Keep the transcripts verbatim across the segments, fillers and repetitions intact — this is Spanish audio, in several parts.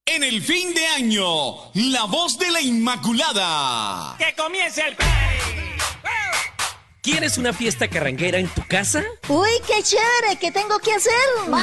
En el fin de año, la voz de la Inmaculada. ¡Que comience el party! ¿Quieres una fiesta carranguera en tu casa? ¡Uy, qué chévere! ¿Qué tengo que hacer? ¡Wow!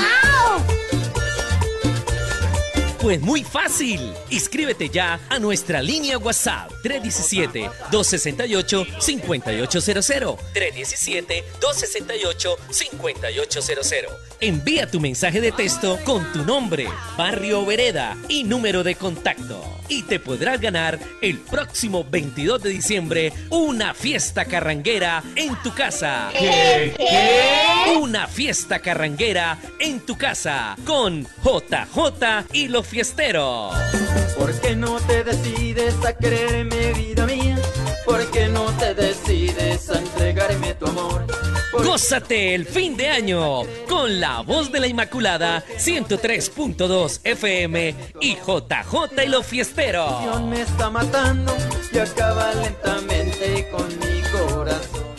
Pues muy fácil. Inscríbete ya a nuestra línea WhatsApp tres uno siete, dos seis ocho, cinco ocho cero cero. tres uno siete, dos seis ocho, cinco ocho cero cero. Envía tu mensaje de texto con tu nombre, barrio o vereda y número de contacto. Y te podrás ganar el próximo veintidós de diciembre una fiesta carranguera en tu casa. ¿Qué? ¿Qué? Una fiesta carranguera en tu casa con J J y los fiesteros. ¿Por qué no te decides a quererme, vida mía? ¿Por qué no te decides a entregarme tu amor? ¿Por... Gózate el fin de año con la voz de la Inmaculada ciento tres punto dos F M y J J y los fiesteros. Me está matando y acaba lentamente con mi corazón.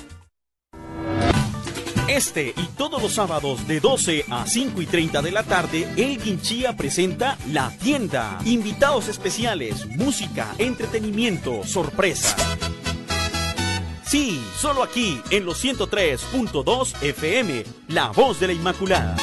Este y todos los sábados de doce a cinco y treinta de la tarde, Elgin Chía presenta La Tienda. Invitados especiales, música, entretenimiento, sorpresas. Sí, solo aquí en los ciento tres punto dos F M, La Voz de la Inmaculada.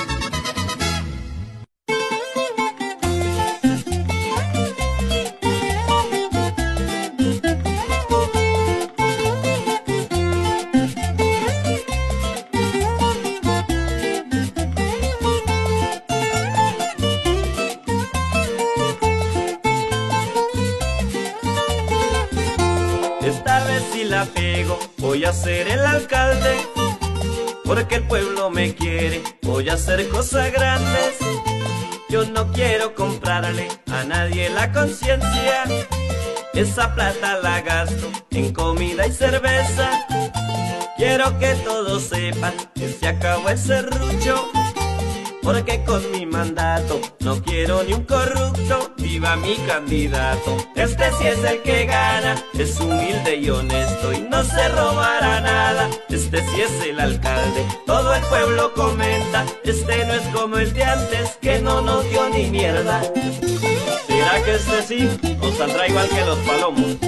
Voy a ser el alcalde, porque el pueblo me quiere. Voy a hacer cosas grandes. Yo no quiero comprarle a nadie la conciencia. Esa plata la gasto en comida y cerveza. Quiero que todos sepan que se acabó el serrucho, porque con mi mandato no quiero ni un corrupto. ¡Viva mi candidato! Este sí es el que gana, es humilde y honesto y no se robará nada. Este sí es el alcalde, todo el pueblo comenta. Este no es como el de antes, que no nos dio ni mierda. ¿Será que este sí nos saldrá igual que los palomos?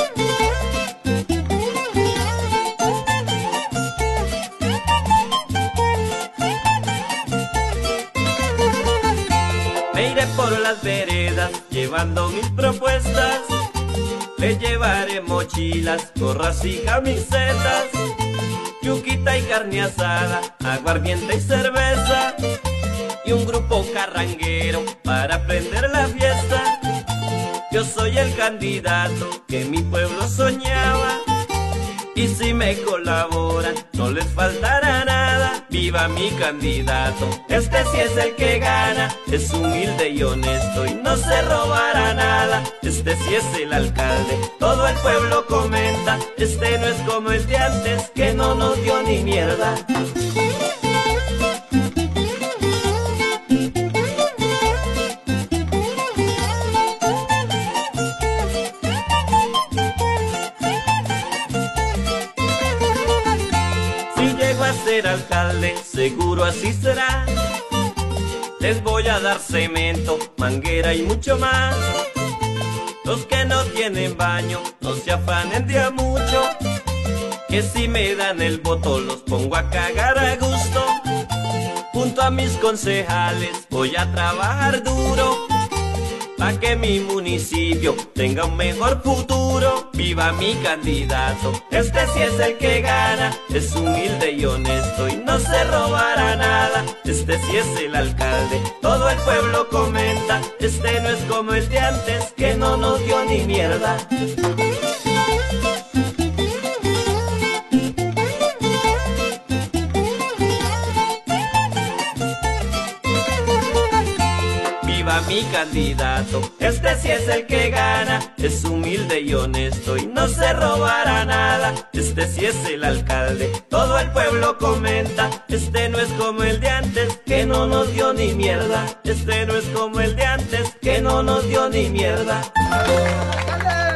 Por las veredas llevando mis propuestas, le llevaré mochilas, gorras y camisetas, yuquita y carne asada, aguardiente y cerveza, y un grupo carranguero para prender la fiesta. Yo soy el candidato que mi pueblo soñaba, y si me colaboran no les faltará nada. ¡Viva mi candidato! Este sí es el que gana, es humilde y honesto y no se robará nada. Este sí es el alcalde, todo el pueblo comenta. Este no es como el de antes, que no nos dio ni mierda. Alcalde, seguro así será. Les voy a dar cemento, manguera y mucho más. Los que no tienen baño, no se afanen de a mucho, que si me dan el voto los pongo a cagar a gusto. Junto a mis concejales voy a trabajar duro, pa' que mi municipio tenga un mejor futuro. ¡Viva mi candidato! Este sí es el que gana, es humilde y honesto y no se robará nada. Este sí es el alcalde, todo el pueblo comenta. Este no es como el de antes, que no nos dio ni mierda. Mi candidato, este sí es el que gana, es humilde y honesto y no se robará nada. Este sí es el alcalde, todo el pueblo comenta. Este no es como el de antes, que no nos dio ni mierda. Este no es como el de antes, que no nos dio ni mierda.